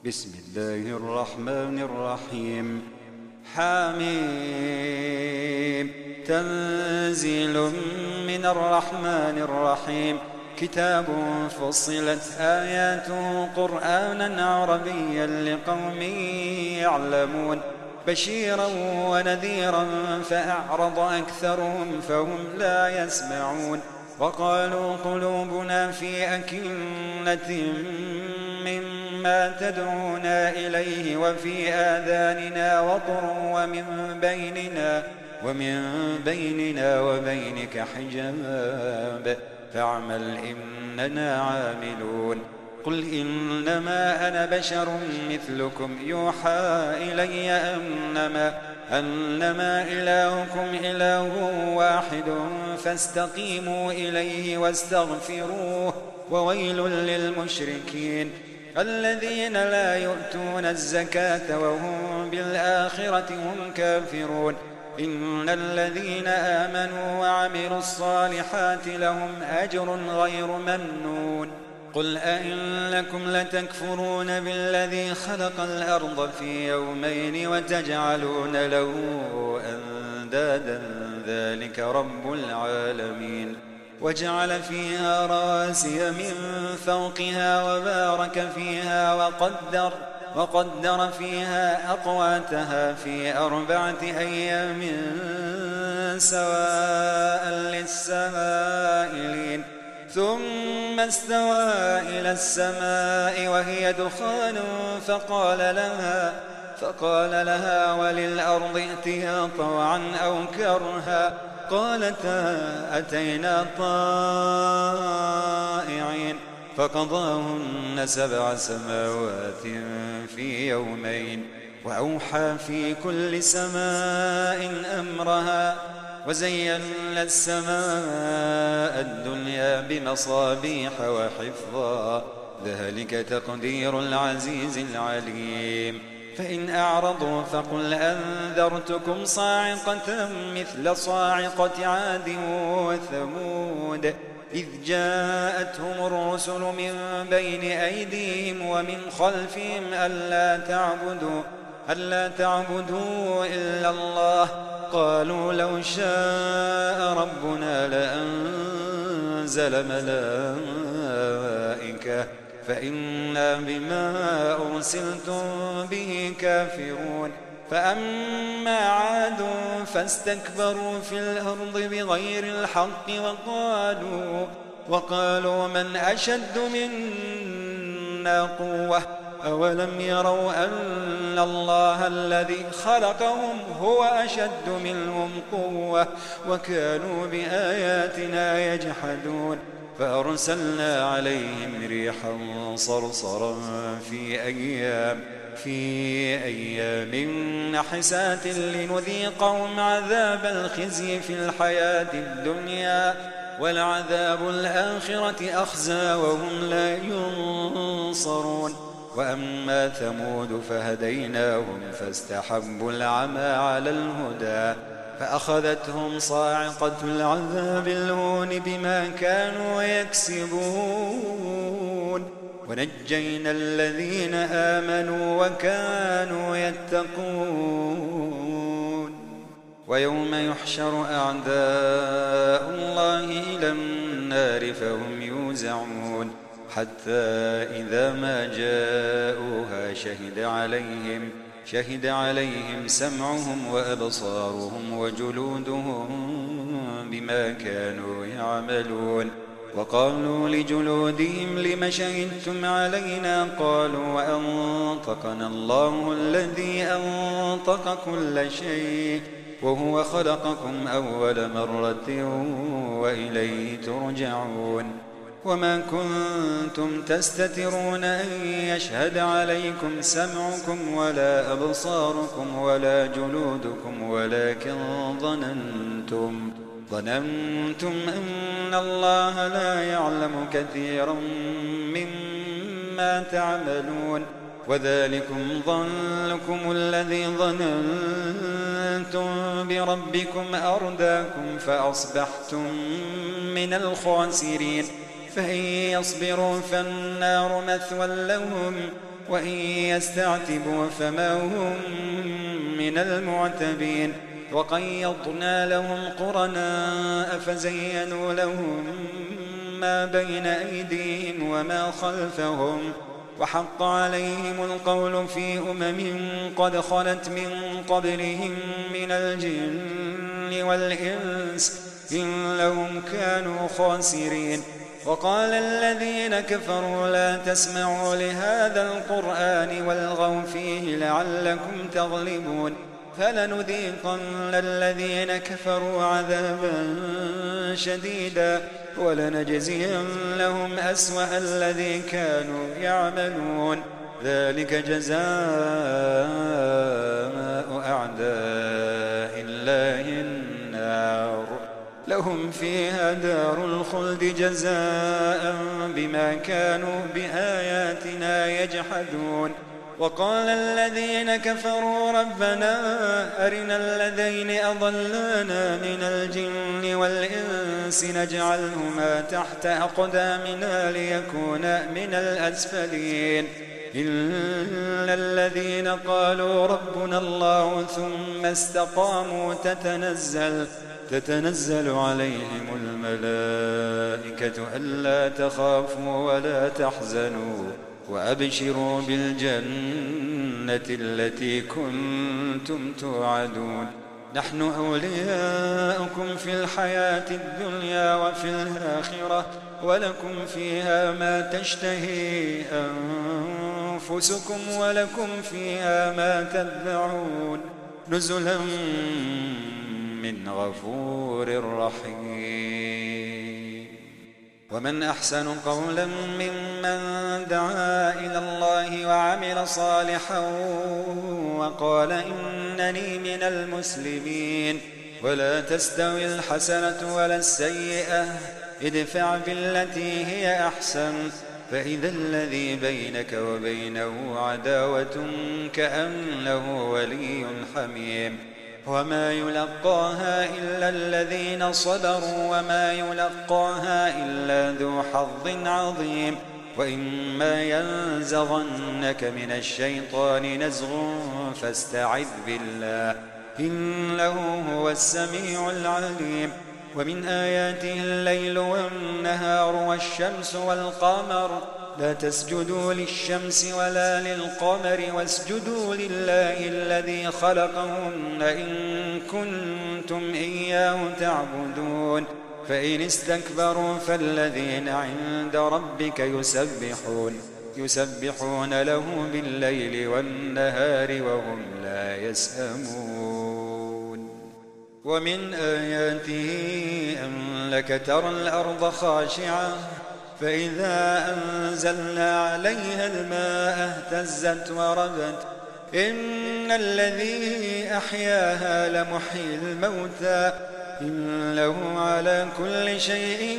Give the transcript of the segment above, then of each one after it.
بسم الله الرحمن الرحيم. حميم. تنزيل من الرحمن الرحيم. كتاب فصلت آياته قرآنا عربيا لقوم يعلمون، بشيرا ونذيرا فأعرض أكثرهم فهم لا يسمعون. وقالوا قلوبنا في أكنة مما تدعونا إليه وفي آذاننا وقر ومن بيننا وبينك حجاب فاعمل إننا عاملون. قل إنما أنا بشر مثلكم يوحى إلي أنما إلهكم إله واحد فاستقيموا إليه واستغفروه. وويل للمشركين الذين لا يؤتون الزكاة وهم بالآخرة هم كافرون. إن الذين آمنوا وعملوا الصالحات لهم أجر غير ممنون. قل أئنكم لتكفرون بالذي خلق الأرض في يومين وتجعلون له أندادا ذلك رب العالمين. وجعل فيها رواسي من فوقها وبارك فيها وقدر فيها أقواتها في 4 أيام سواء للسائلين. ثم استوى إلى السماء وهي دخان فقال لها وللأرض ائتيا طوعا أو كرها قالتا أتينا طائعين. فقضاهن 7 سماوات في يومين وأوحى في كل سماء أمرها وزينا السماء الدنيا بمصابيح وحفظا ذلك تقدير العزيز العليم. فإن أعرضوا فقل أنذرتكم صاعقة مثل صاعقة عاد وثمود إذ جاءتهم الرسل من بين أيديهم ومن خلفهم ألا تعبدوا إلا الله قالوا لو شاء ربنا لأنزل ملائكة فإنا بما أرسلتم به كافرون. فأما عاد فاستكبروا في الأرض بغير الحق وقالوا من أشد منا قوة أولم يروا أن الله الذي خلقهم هو أشد منهم قوة وكانوا بآياتنا يجحدون. فأرسلنا عليهم ريحا صرصرا في أيام نحسات لنذيقهم عذاب الخزي في الحياة الدنيا ولعذاب الآخرة أخزى وهم لا ينصرون. وأما ثمود فهديناهم فاستحبوا العمى على الهدى فأخذتهم صاعقة العذاب الهون بما كانوا يكسبون. ونجينا الذين آمنوا وكانوا يتقون. ويوم يحشر أعداء الله إلى النار فهم يوزعون حتى إذا ما جاءوها شهد عليهم سمعهم وأبصارهم وجلودهم بما كانوا يعملون. وقالوا لجلودهم لم شهدتم علينا قالوا وأنطقنا الله الذي أنطق كل شيء وهو خلقكم أول مرة وإليه ترجعون. وما كنتم تستترون أن يشهد عليكم سمعكم ولا أبصاركم ولا جلودكم ولكن ظننتم أن الله لا يعلم كثيرا مما تعملون. وذلكم ظنكم الذي ظننتم بربكم أرداكم فأصبحتم من الخاسرين. فإن يصبروا فالنار مثوى لهم وإن يستعتبوا فما هم من المعتبين وقيضنا لهم قرناء فزينوا لهم ما بين أيديهم وما خلفهم وحق عليهم القول في قد خلت من قبلهم من الجن والإنس إنهم كانوا خاسرين وقال الذين كفروا لا تسمعوا لهذا القرآن والغوا فيه لعلكم تغلبون فلنذيقن الذين كفروا عذابا شديدا ولنجزينهم أسوأ الذي كانوا يعملون ذلك جزاء أعداء الله النار لهم فيها دار الخلد جزاء بما كانوا بآياتنا يجحدون وقال الذين كفروا ربنا أرنا الذين أضلانا من الجن والإنس نجعلهما تحت أقدامنا ليكونا من الأسفلين إلا الذين قالوا ربنا الله ثم استقاموا تتنزل عليهم الملائكة ألا تخافوا ولا تحزنوا وأبشروا بالجنة التي كنتم توعدون نحن أولياؤكم في الحياة الدنيا وفي الآخرة ولكم فيها ما تشتهي أنفسكم ولكم فيها ما تدعون نزلا من غفور رحيم ومن أحسن قولا ممن دعا إلى الله وعمل صالحا وقال إنني من المسلمين ولا تستوي الحسنة ولا السيئة ادفع بالتي هي أحسن فإذا الذي بينك وبينه عداوة كأنه ولي حميم وما يلقاها إلا الذين صبروا وما يلقاها إلا ذو حظ عظيم وإما ينزغنك من الشيطان نزغ فاستعذ بالله إنه هو السميع العليم ومن آياته الليل والنهار والشمس والقمر لا تسجدوا للشمس ولا للقمر واسجدوا لله الذي خلقهن إن كنتم إياه تعبدون فإن استكبروا فالذين عند ربك يسبحون له بالليل والنهار وهم لا يسأمون ومن آياته أن لك ترى الأرض خاشعة فإذا أنزلنا عليها الماء اهتزت وربت إن الذي أحياها لمحيي الموتى إنه على كل شيء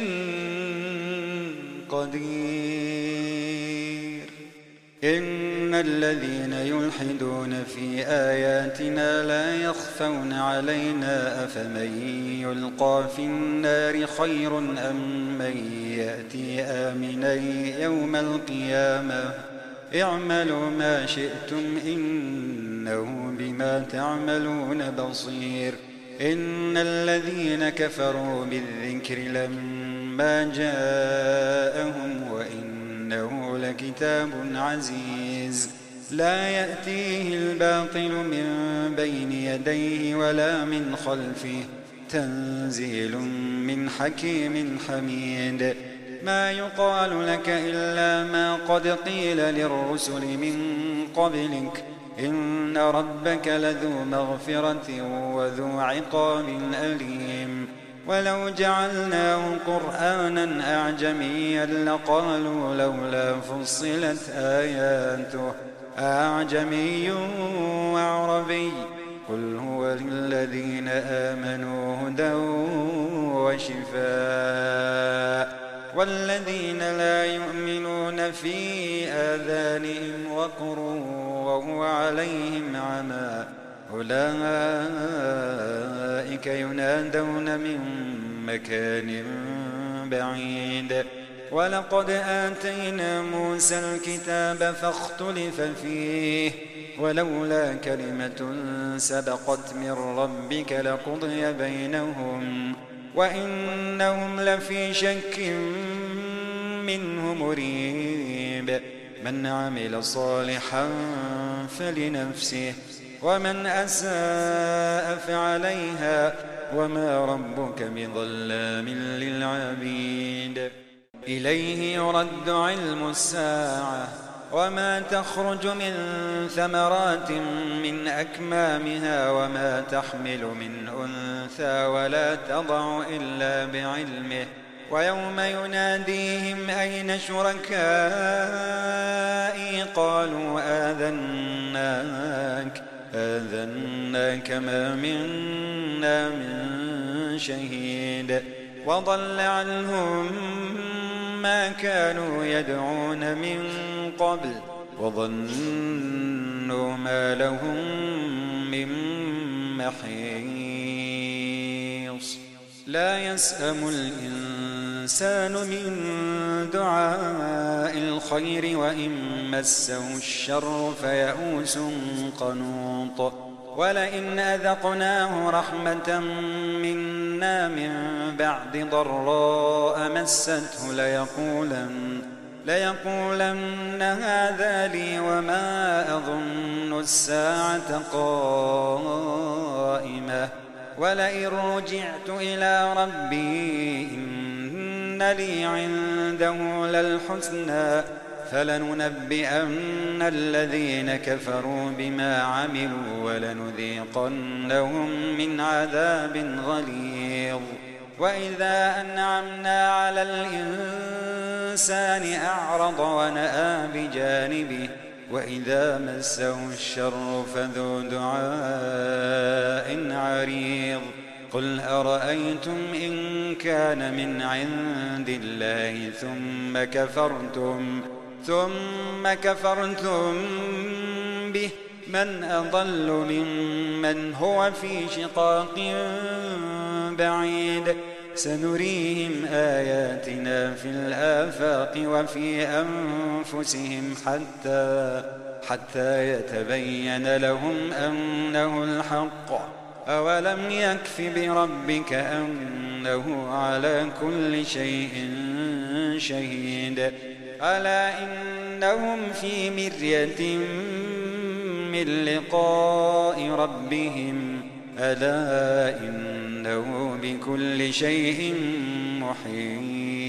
قدير إن الذين يلحدون في آياتنا لا يخفون علينا أفمن يلقى في النار خير أم من يأتي آمنا يوم القيامة اعملوا ما شئتم إنه بما تعملون بصير إن الذين كفروا بالذكر لما جاءهم وإنه لكتاب عزيز لا يأتيه الباطل من بين يديه ولا من خلفه تنزيل من حكيم حميد ما يقال لك إلا ما قد قيل للرسل من قبلك إن ربك لذو مغفرة وذو عقاب أليم ولو جعلناه قرآنا أعجميا لقالوا لولا فصلت آياته أعجمي وعربي قل هو للذين آمنوا هدى وشفاء والذين لا يؤمنون في آذانهم وقر وهو عليهم عمى أولئك ينادون من مكان بعيد ولقد آتينا موسى الكتاب فاختلف فيه ولولا كلمة سبقت من ربك لقضي بينهم وإنهم لفي شك منه مريب من عمل صالحا فلنفسه ومن أساء فعليها وما ربك بظلام للعبيد إليه يرد علم الساعة وما تخرج من ثمرات من أكمامها وما تحمل من أنثى ولا تضع إلا بعلمه ويوم يناديهم أين شركائي قالوا آذناك ما منا من شهيد وضل عنهم ما كانوا يدعون من قبل وظنوا ما لهم من محيص لا يسأم الإنسان من دعاء الخير وإن مسه الشر فيئوس قنوط ولئن أذقناه رحمة منا من بعد ضراء مسته ليقولن هذا لي وما أظن الساعة قائمة ولئن رجعت إلى ربي إن لي عنده للحسنى فلننبئن الذين كفروا بما عملوا ولنذيقنهم من عذاب غليظ وإذا أنعمنا على الإنسان أعرض ونأى بجانبه وإذا مسه الشر فذو دعاء عريض قل أرأيتم إن كان من عند الله ثم كفرتم به من أضل ممن هو في شقاق بعيد سنريهم آياتنا في الآفاق وفي أنفسهم حتى يتبين لهم أنه الحق أولم يكف بربك أنه على كل شيء شهيد ألا إنهم في مرية من لقاء ربهم ألا إنه بكل شيء محيط